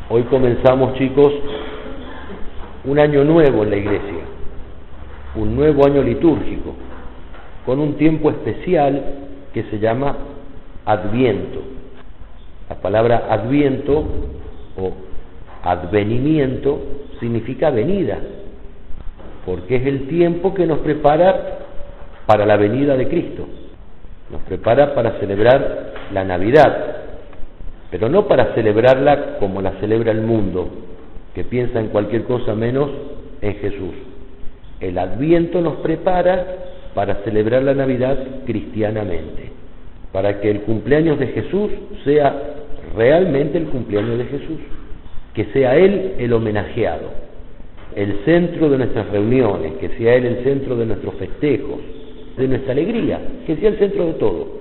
Hoy comenzamos, chicos, un año nuevo en la iglesia, un nuevo año litúrgico, con un tiempo especial que se llama Adviento. La palabra Adviento o advenimiento significa venida, porque es el tiempo que nos prepara para la venida de Cristo, nos prepara para celebrar la Navidad, pero no para celebrarla como la celebra el mundo, que piensa en cualquier cosa menos en Jesús. El Adviento nos prepara para celebrar la Navidad cristianamente, para que el cumpleaños de Jesús sea realmente el cumpleaños de Jesús, que sea Él el homenajeado, el centro de nuestras reuniones, que sea Él el centro de nuestros festejos, de nuestra alegría, que sea el centro de todo.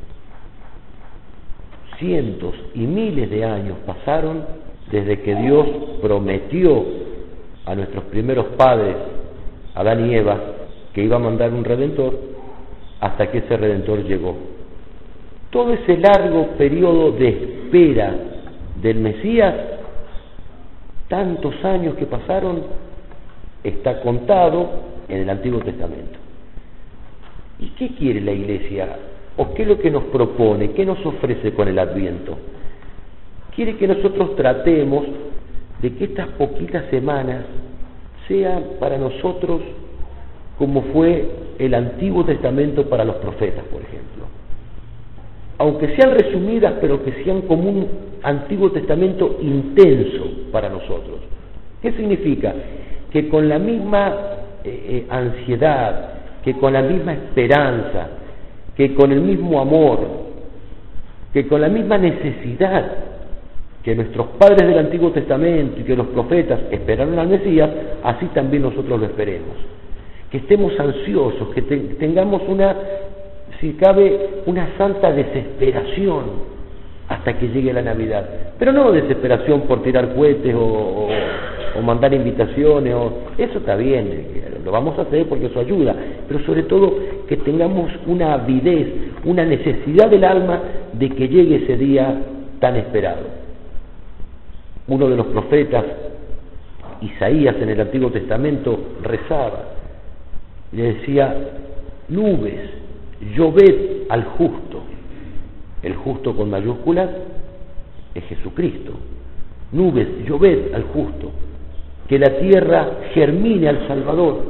Cientos y miles de años pasaron desde que Dios prometió a nuestros primeros padres, Adán y Eva, que iba a mandar un Redentor, hasta que ese Redentor llegó. Todo ese largo periodo de espera del Mesías, tantos años que pasaron, está contado en el Antiguo Testamento. ¿Y qué quiere la Iglesia? ¿O qué es lo que nos propone? ¿Qué nos ofrece con el Adviento? Quiere que nosotros tratemos de que estas poquitas semanas sean para nosotros como fue el Antiguo Testamento para los profetas, por ejemplo. Aunque sean resumidas, pero que sean como un Antiguo Testamento intenso para nosotros. ¿Qué significa? Que con la misma ansiedad, que con la misma esperanza, que con el mismo amor, que con la misma necesidad que nuestros padres del Antiguo Testamento y que los profetas esperaron al Mesías, así también nosotros lo esperemos. Que estemos ansiosos, que tengamos si cabe, una santa desesperación hasta que llegue la Navidad. Pero no desesperación por tirar cohetes o mandar invitaciones, eso está bien, lo vamos a hacer porque eso ayuda, pero sobre todo que tengamos una avidez, una necesidad del alma de que llegue ese día tan esperado. Uno de los profetas, Isaías, en el Antiguo Testamento rezaba, le decía: nubes, lloved al justo. El justo con mayúsculas es Jesucristo. Nubes, lloved al justo, que la tierra germine al Salvador.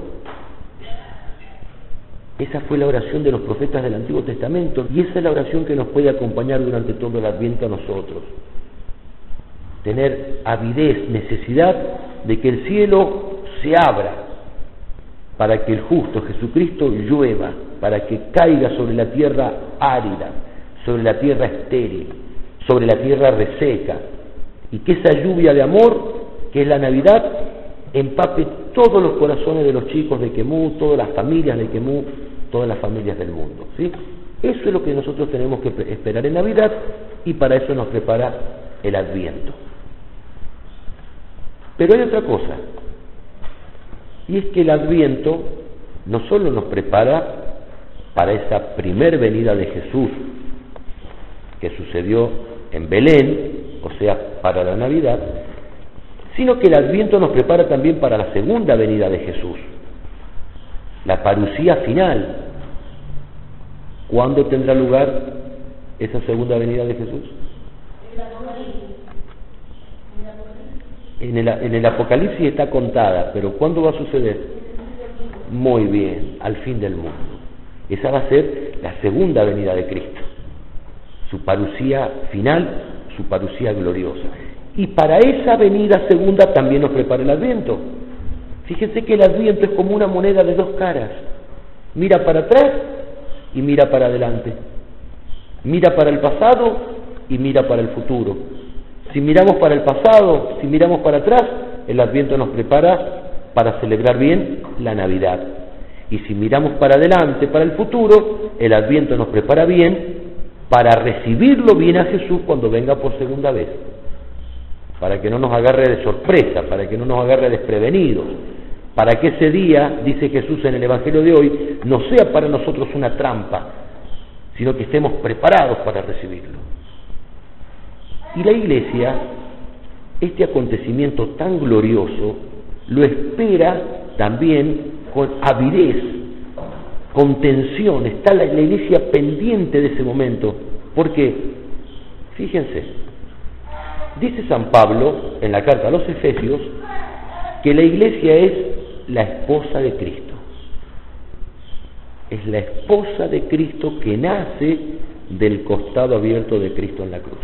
Esa fue la oración de los profetas del Antiguo Testamento, y esa es la oración que nos puede acompañar durante todo el Adviento a nosotros. Tener avidez, necesidad de que el cielo se abra para que el justo Jesucristo llueva, para que caiga sobre la tierra árida, sobre la tierra estéril, sobre la tierra reseca, y que esa lluvia de amor, que es la Navidad, empape todos los corazones de los chicos de Quemú, todas las familias de Quemú, todas las familias del mundo, ¿sí? Eso es lo que nosotros tenemos que esperar en Navidad, y para eso nos prepara el Adviento. Pero hay otra cosa, y es que el Adviento no solo nos prepara para esa primer venida de Jesús que sucedió en Belén, o sea, para la Navidad, sino que el Adviento nos prepara también para la segunda venida de Jesús, la parusía final. ¿Cuándo tendrá lugar esa segunda venida de Jesús? En el Apocalipsis está contada, pero ¿cuándo va a suceder? Muy bien, al fin del mundo. Esa va a ser la segunda venida de Cristo, su parusía final, su parusía gloriosa. Y para esa venida segunda también nos prepara el Adviento. Fíjense que el Adviento es como una moneda de dos caras. Mira para atrás y mira para adelante. Mira para el pasado y mira para el futuro. Si miramos para el pasado, si miramos para atrás, el Adviento nos prepara para celebrar bien la Navidad. Y si miramos para adelante, para el futuro, el Adviento nos prepara bien para recibirlo bien a Jesús cuando venga por segunda vez. Para que no nos agarre de sorpresa, para que no nos agarre desprevenidos, para que ese día, dice Jesús en el Evangelio de hoy, no sea para nosotros una trampa, sino que estemos preparados para recibirlo. Y la Iglesia este acontecimiento tan glorioso lo espera también con avidez, con tensión. Está la iglesia pendiente de ese momento, porque, fíjense, dice San Pablo en la carta a los Efesios que la iglesia es la esposa de Cristo. Es la esposa de Cristo que nace del costado abierto de Cristo en la cruz.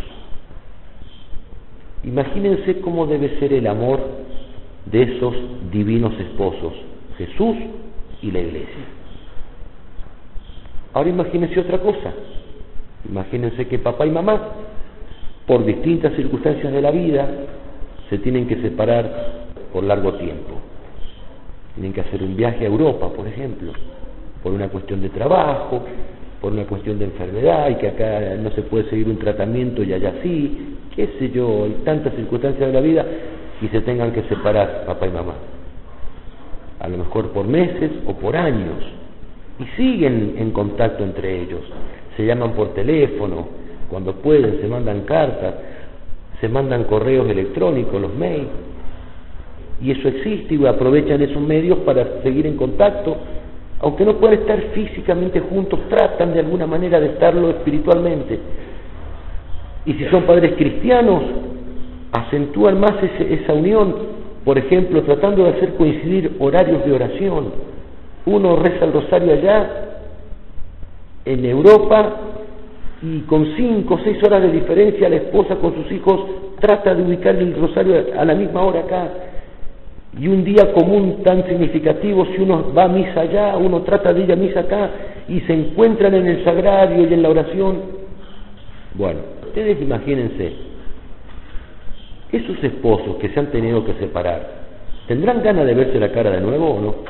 Imagínense cómo debe ser el amor de esos divinos esposos, Jesús y la iglesia. Ahora imagínense otra cosa. Imagínense que papá y mamá, por distintas circunstancias de la vida, se tienen que separar por largo tiempo. Tienen que hacer un viaje a Europa, por ejemplo, por una cuestión de trabajo, por una cuestión de enfermedad, y que acá no se puede seguir un tratamiento y allá sí, qué sé yo, hay tantas circunstancias de la vida, y se tengan que separar papá y mamá. A lo mejor por meses o por años, y siguen en contacto entre ellos. Se llaman por teléfono, cuando pueden, se mandan cartas, se mandan correos electrónicos, los mails, y eso existe, y aprovechan esos medios para seguir en contacto. Aunque no puedan estar físicamente juntos, tratan de alguna manera de estarlo espiritualmente. Y si son padres cristianos, acentúan más esa unión, por ejemplo, tratando de hacer coincidir horarios de oración. Uno reza el rosario allá, en Europa, y con 5 o 6 horas de diferencia, la esposa con sus hijos trata de ubicar el rosario a la misma hora acá. Y un día común tan significativo, si uno va a misa allá, uno trata de ir a misa acá, y se encuentran en el sagrario y en la oración. Bueno, ustedes imagínense, esos esposos que se han tenido que separar, ¿tendrán ganas de verse la cara de nuevo o no?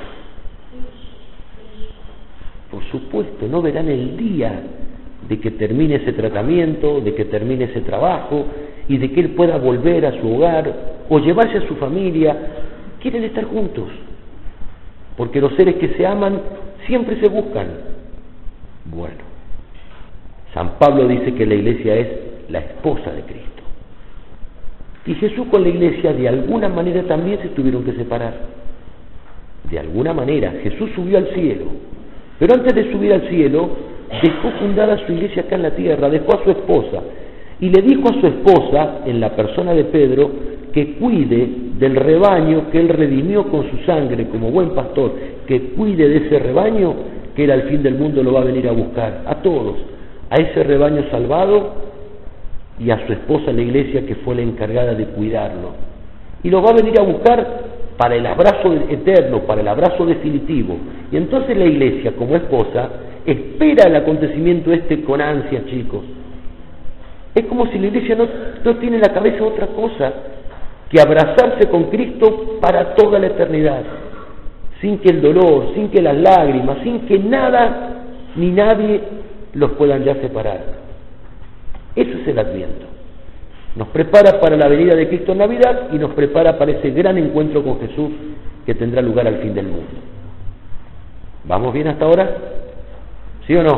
Por supuesto, no verán el día de que termine ese tratamiento, de que termine ese trabajo, y de que él pueda volver a su hogar, o llevarse a su familia. Quieren estar juntos, porque los seres que se aman siempre se buscan. Bueno, San Pablo dice que la iglesia es la esposa de Cristo. Y Jesús con la iglesia de alguna manera también se tuvieron que separar. De alguna manera, Jesús subió al cielo, pero antes de subir al cielo, dejó fundada su iglesia acá en la tierra, dejó a su esposa, y le dijo a su esposa, en la persona de Pedro, que cuide del rebaño que él redimió con su sangre como buen pastor, que cuide de ese rebaño que él al fin del mundo lo va a venir a buscar, a todos, a ese rebaño salvado, y a su esposa la iglesia que fue la encargada de cuidarlo, y lo va a venir a buscar para el abrazo eterno, para el abrazo definitivo. Y entonces la iglesia como esposa espera el acontecimiento con ansia, chicos. Es como si la iglesia no tiene en la cabeza otra cosa que abrazarse con Cristo para toda la eternidad, sin que el dolor, sin que las lágrimas, sin que nada ni nadie los puedan ya separar. Eso es el Adviento. Nos prepara para la venida de Cristo en Navidad y nos prepara para ese gran encuentro con Jesús que tendrá lugar al fin del mundo. ¿Vamos bien hasta ahora? ¿Sí o no?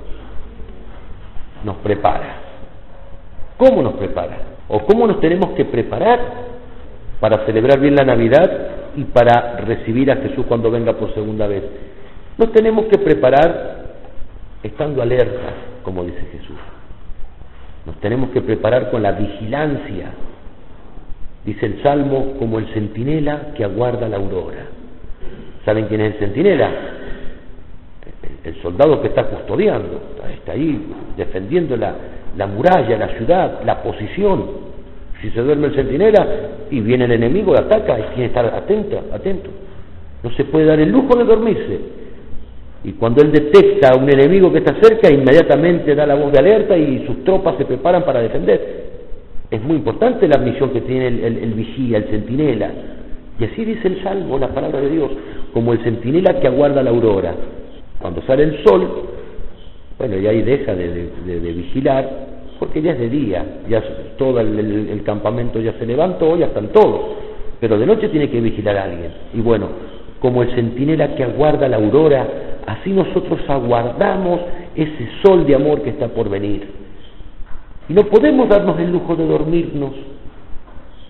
Nos prepara. ¿Cómo nos prepara? ¿O cómo nos tenemos que preparar para celebrar bien la Navidad y para recibir a Jesús cuando venga por segunda vez? Nos tenemos que preparar estando alertas, como dice Jesús. Nos tenemos que preparar con la vigilancia. Dice el Salmo, como el centinela que aguarda la aurora. ¿Saben quién es el centinela? El soldado que está custodiando, está ahí defendiendo la muralla, la ciudad, la posición. Si se duerme el centinela y viene el enemigo y ataca, hay que estar atento. No se puede dar el lujo de dormirse. Y cuando él detecta a un enemigo que está cerca, inmediatamente da la voz de alerta y sus tropas se preparan para defender. Es muy importante la misión que tiene el vigía, el centinela. Y así dice el Salmo, la palabra de Dios, como el centinela que aguarda la aurora. Cuando sale el sol, bueno, y ahí deja de vigilar, porque ya es de día, ya todo el campamento ya se levantó, ya están todos, pero de noche tiene que vigilar a alguien. Y bueno, como el centinela que aguarda la aurora, así nosotros aguardamos ese sol de amor que está por venir. Y no podemos darnos el lujo de dormirnos,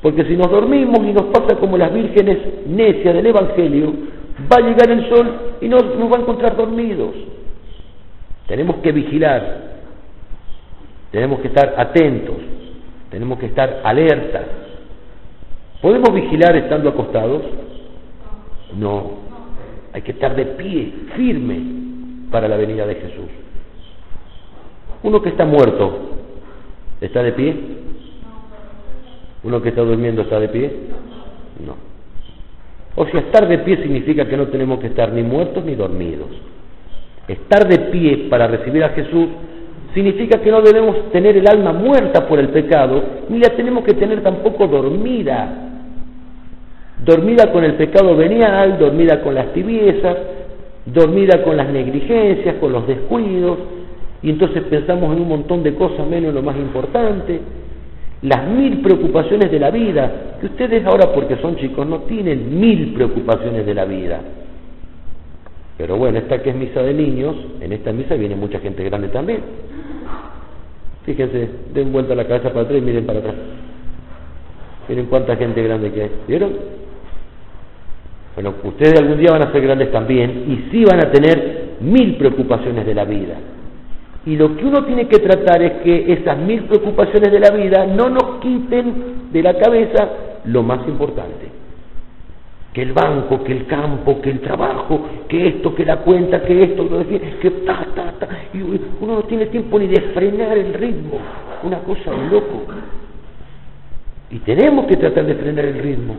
Porque si nos dormimos y nos pasa como las vírgenes necias del Evangelio, va a llegar el sol y nos va a encontrar dormidos. Tenemos que vigilar, tenemos que estar atentos, tenemos que estar alertas. ¿Podemos vigilar estando acostados? No, hay que estar de pie, firme, para la venida de Jesús. Uno que está muerto, ¿está de pie? ¿Uno que está durmiendo está de pie? No. O sea, estar de pie significa que no tenemos que estar ni muertos ni dormidos. Estar de pie para recibir a Jesús significa que no debemos tener el alma muerta por el pecado, ni la tenemos que tener tampoco dormida. Dormida con el pecado venial, dormida con las tibiezas, dormida con las negligencias, con los descuidos, y entonces pensamos en un montón de cosas menos lo más importante. Las 1000 preocupaciones de la vida, que ustedes ahora porque son chicos no tienen 1000 preocupaciones de la vida. Pero bueno, esta que es misa de niños, en esta misa viene mucha gente grande también. Fíjense, den vuelta la cabeza para atrás y miren para atrás. Miren cuánta gente grande que hay, ¿vieron? Bueno, ustedes algún día van a ser grandes también y sí van a tener 1000 preocupaciones de la vida. Y lo que uno tiene que tratar es que esas 1000 preocupaciones de la vida no nos quiten de la cabeza lo más importante. Que el banco, que el campo, que el trabajo, que esto, que la cuenta, que esto, que ta. Y uno no tiene tiempo ni de frenar el ritmo. Una cosa de loco. Y tenemos que tratar de frenar el ritmo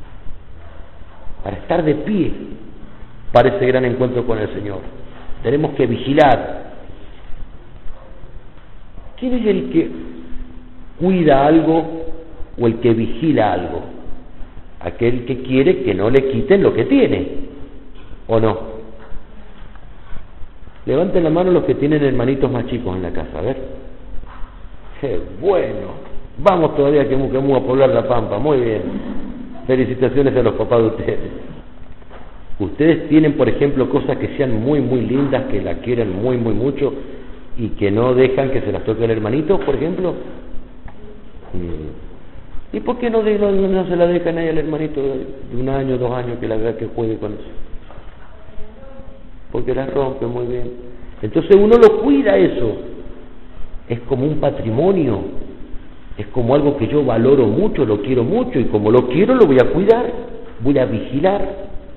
para estar de pie para ese gran encuentro con el Señor. Tenemos que vigilar. ¿Quién es el que cuida algo o el que vigila algo? Aquel que quiere que no le quiten lo que tiene, ¿o no? Levanten la mano los que tienen hermanitos más chicos en la casa, a ver. ¡Qué bueno! Vamos todavía que vamos a poblar la pampa, muy bien. Felicitaciones a los papás de ustedes. Ustedes tienen, por ejemplo, cosas que sean muy, muy lindas, que la quieran muy, muy mucho, y que no dejan que se las toque el hermanito, por ejemplo. ¿Y por qué no se la dejan ahí al hermanito de 1 año, 2 años, que la verdad que juegue con eso? Porque la rompe muy bien. Entonces uno lo cuida eso. Es como un patrimonio. Es como algo que yo valoro mucho, lo quiero mucho, y como lo quiero lo voy a cuidar, voy a vigilar.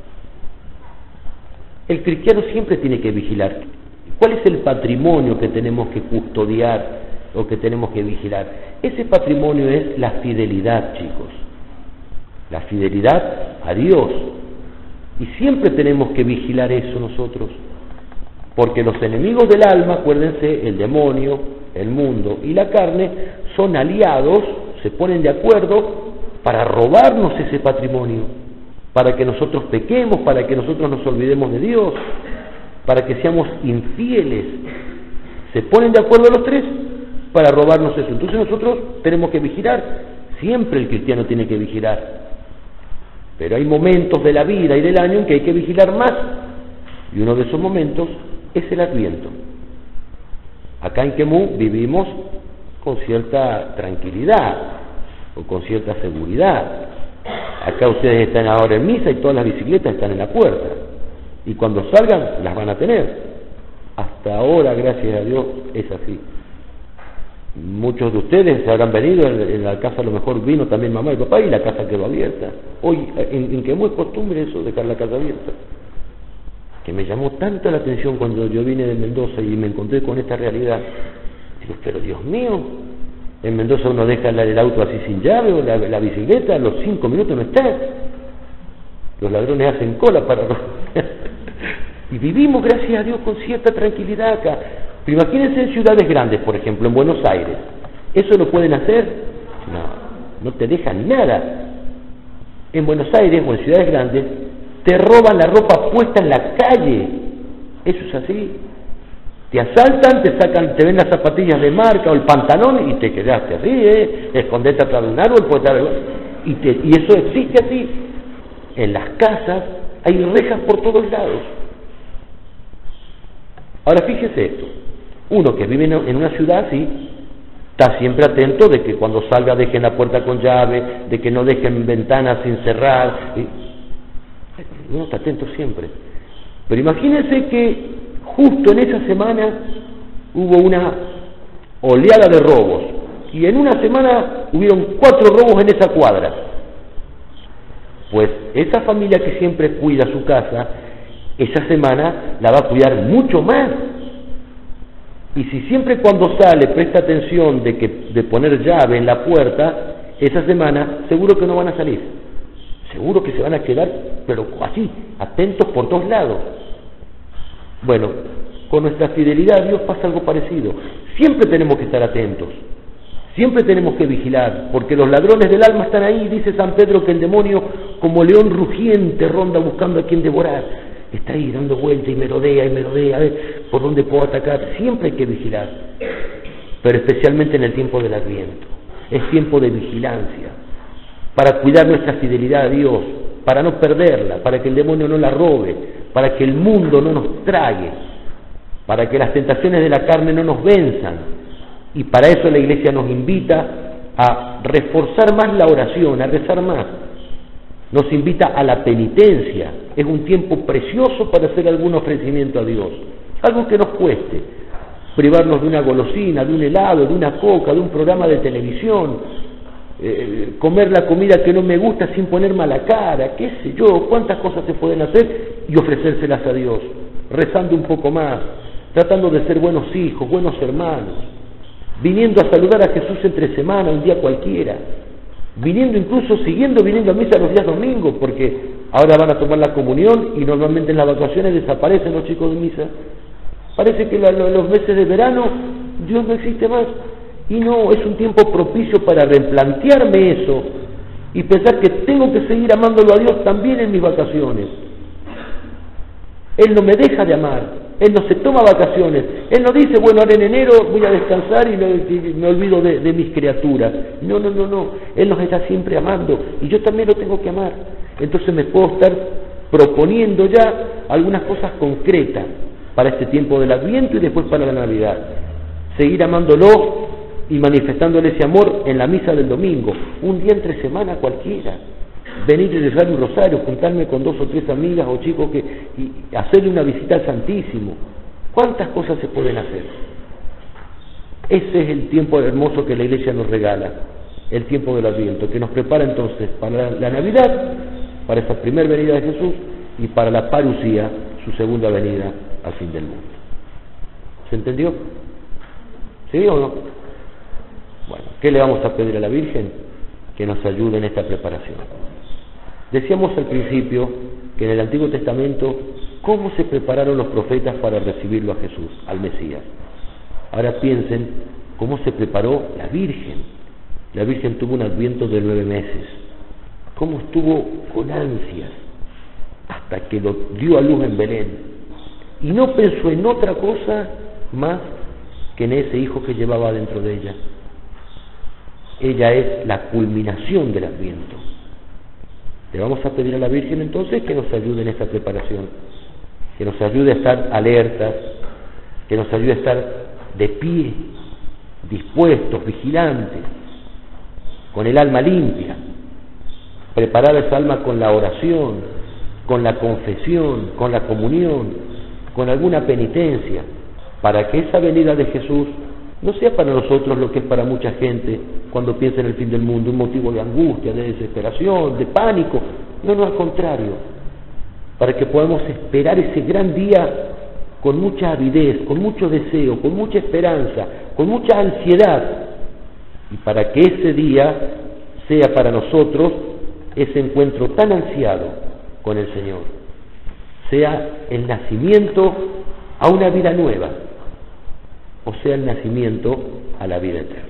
El cristiano siempre tiene que vigilar. ¿Cuál es el patrimonio que tenemos que custodiar o que tenemos que vigilar? Ese patrimonio es la fidelidad, chicos. La fidelidad a Dios. Y siempre tenemos que vigilar eso nosotros. Porque los enemigos del alma, acuérdense, el demonio, el mundo y la carne, son aliados, se ponen de acuerdo para robarnos ese patrimonio, para que nosotros pequemos, para que nosotros nos olvidemos de Dios, para que seamos infieles. Se ponen de acuerdo los tres para robarnos eso. Entonces nosotros tenemos que vigilar. Siempre el cristiano tiene que vigilar. Pero hay momentos de la vida y del año en que hay que vigilar más. Y uno de esos momentos es el Adviento. Acá en Quemú vivimos con cierta tranquilidad o con cierta seguridad. Acá ustedes están ahora en misa y todas las bicicletas están en la puerta. Y cuando salgan las van a tener. Hasta ahora, gracias a Dios, es así. Muchos de ustedes se habrán venido, en la casa a lo mejor vino también mamá y papá y la casa quedó abierta. Hoy, en Quemú es costumbre eso, dejar la casa abierta. Que me llamó tanto la atención cuando yo vine de Mendoza y me encontré con esta realidad. Digo, pero Dios mío, en Mendoza uno deja el auto así sin llave o la bicicleta, a los 5 minutos no está. Los ladrones hacen cola para... Y vivimos, gracias a Dios, con cierta tranquilidad acá. Pero imagínense en ciudades grandes, por ejemplo, en Buenos Aires. ¿Eso lo pueden hacer? No te dejan nada. En Buenos Aires o en ciudades grandes te roban la ropa puesta en la calle. Eso es así. Te asaltan, te ven las zapatillas de marca o el pantalón y te quedaste así, escondete atrás de un árbol, y eso existe así. En las casas hay rejas por todos lados. Ahora fíjese esto, uno que vive en una ciudad así, Está siempre atento de que cuando salga dejen la puerta con llave, de que no dejen ventanas sin cerrar. Uno está atento siempre. Pero imagínense que justo en esa semana hubo una oleada de robos. Y en una semana hubieron 4 robos en esa cuadra. Pues esa familia que siempre cuida su casa, esa semana la va a cuidar mucho más. Y si siempre cuando sale presta atención de poner llave en la puerta, esa semana seguro que no van a salir. Seguro que se van a quedar, pero así, atentos por todos lados. Bueno, con nuestra fidelidad a Dios pasa algo parecido. Siempre tenemos que estar atentos. Siempre tenemos que vigilar, porque los ladrones del alma están ahí. Dice San Pedro que el demonio, como león rugiente, ronda buscando a quien devorar. Está ahí dando vueltas y merodea, a ver por dónde puedo atacar. Siempre hay que vigilar, pero especialmente en el tiempo del Adviento. Es tiempo de vigilancia, para cuidar nuestra fidelidad a Dios, para no perderla, para que el demonio no la robe, para que el mundo no nos trague, para que las tentaciones de la carne no nos venzan. Y para eso la Iglesia nos invita a reforzar más la oración, a rezar más. Nos invita a la penitencia. Es un tiempo precioso para hacer algún ofrecimiento a Dios, algo que nos cueste, privarnos de una golosina, de un helado, de una coca, de un programa de televisión, comer la comida que no me gusta sin poner mala cara, qué sé yo, cuántas cosas se pueden hacer y ofrecérselas a Dios, rezando un poco más, tratando de ser buenos hijos, buenos hermanos, viniendo a saludar a Jesús entre semana, un día cualquiera, siguiendo viniendo a misa los días domingos, porque ahora van a tomar la comunión y normalmente en las vacaciones desaparecen los chicos de misa. Parece que los meses de verano Dios no existe más. Y no, es un tiempo propicio para replantearme eso y pensar que tengo que seguir amándolo a Dios también en mis vacaciones. Él no me deja de amar, Él no se toma vacaciones, Él no dice, bueno, ahora en enero voy a descansar y me olvido de mis criaturas. No, Él nos está siempre amando y yo también lo tengo que amar. Entonces me puedo estar proponiendo ya algunas cosas concretas para este tiempo del Adviento y después para la Navidad. Seguir amándolo y manifestándole ese amor en la misa del domingo, un día entre semana cualquiera, venir y rezar un rosario, juntarme con 2 o 3 amigas o chicos y hacerle una visita al Santísimo. ¿Cuántas cosas se pueden hacer? Ese es el tiempo hermoso que la Iglesia nos regala, el tiempo del Adviento, que nos prepara entonces para la Navidad, para esa primera venida de Jesús y para la parucía, su segunda venida al fin del mundo. ¿Se entendió? ¿Sí o no? Bueno, ¿qué le vamos a pedir a la Virgen? Que nos ayude en esta preparación. Decíamos al principio que en el Antiguo Testamento, ¿cómo se prepararon los profetas para recibirlo a Jesús, al Mesías? Ahora piensen cómo se preparó la Virgen. La Virgen tuvo un Adviento de 9 meses. ¿Cómo estuvo con ansias hasta que lo dio a luz en Belén? Y no pensó en otra cosa más que en ese hijo que llevaba dentro de ella. Ella es la culminación del Adviento. Le vamos a pedir a la Virgen entonces que nos ayude en esta preparación, que nos ayude a estar alertas, que nos ayude a estar de pie, dispuestos, vigilantes, con el alma limpia, preparar esa alma con la oración, con la confesión, con la comunión, con alguna penitencia, para que esa venida de Jesús no sea para nosotros lo que es para mucha gente cuando piensa en el fin del mundo, un motivo de angustia, de desesperación, de pánico. No, al contrario, para que podamos esperar ese gran día con mucha avidez, con mucho deseo, con mucha esperanza, con mucha ansiedad, y para que ese día sea para nosotros ese encuentro tan ansiado con el Señor, sea el nacimiento a una vida nueva, o sea el nacimiento a la vida eterna.